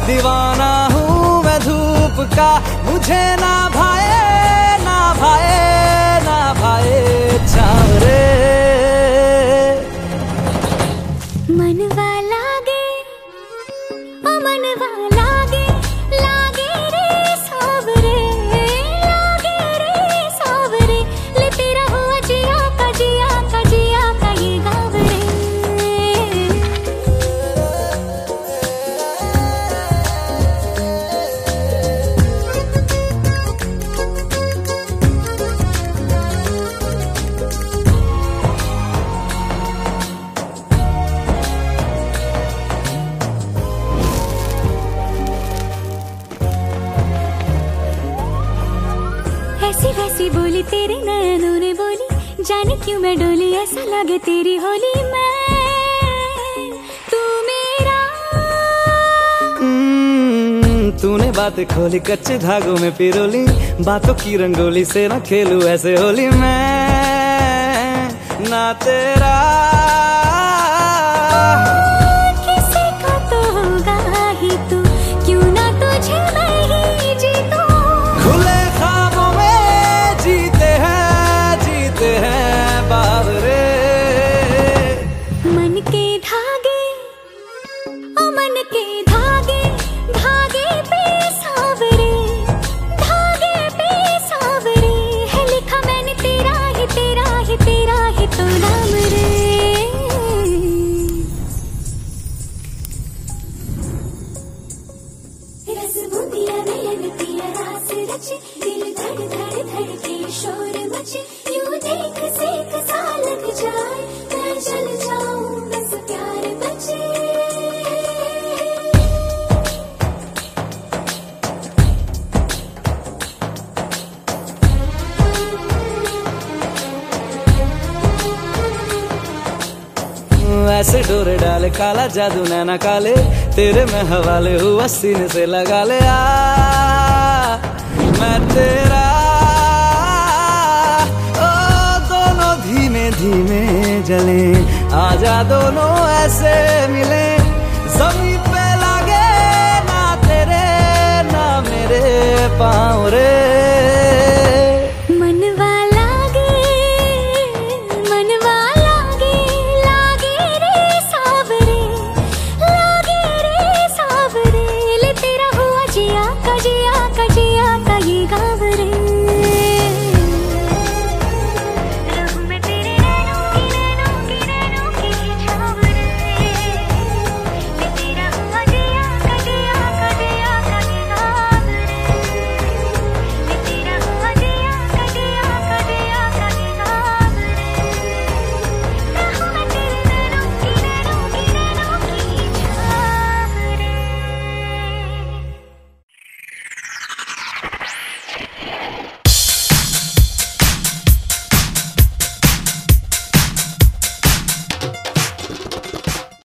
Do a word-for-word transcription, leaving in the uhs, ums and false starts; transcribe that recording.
दीवाना हूँ मैं धूप का, मुझे ना भाए ना भाए ना भाए छाँव रे। मनवा लागे ओ मनवा लागे, लागे रे सावरे, लागे रे सावरे, ले तेरा हुआ जिया का जिया का जिया का ये गाँव रे। ऐसी वैसी बोली तेरे नयनों ने बोली, जाने क्यों मैं डोली, ऐसा लगे तेरी होली मैं तू मेरा। तूने बातें खोली कच्चे धागों में पिरोली, बातों की रंगोली से ना खेलूं ऐसे होली मैं ना तेरा। किसी का तो होगा ही तू, क्यों ना तुझे मैं ही जीतूं। खुले ख्वाबों में जीते हैं जीते हैं बावरे। मन के धागे ओ मन के धागे, धागे पे सावरे, धागे पे सावरे, है लिखा मैंने तेरा ही तेरा ही तेरा ही तो नाम रे। रस बूंदिया नयन पिया रास रचे, दिल धड़ धड़ धड़ के शोर मचे, यूं देख सेक सा लग जाए, मैं जल जाऊं बस प्यार बचे। ऐसे डोरे डाले काला जादू नैना काले, तेरे में हवाले हुआ सीने से लगा ले आ मैं तेरा। ओ दोनों धीमे धीमे जले, आजा दोनों ऐसे मिले, जमीन पे लागे ना तेरे ना मेरे पाँव।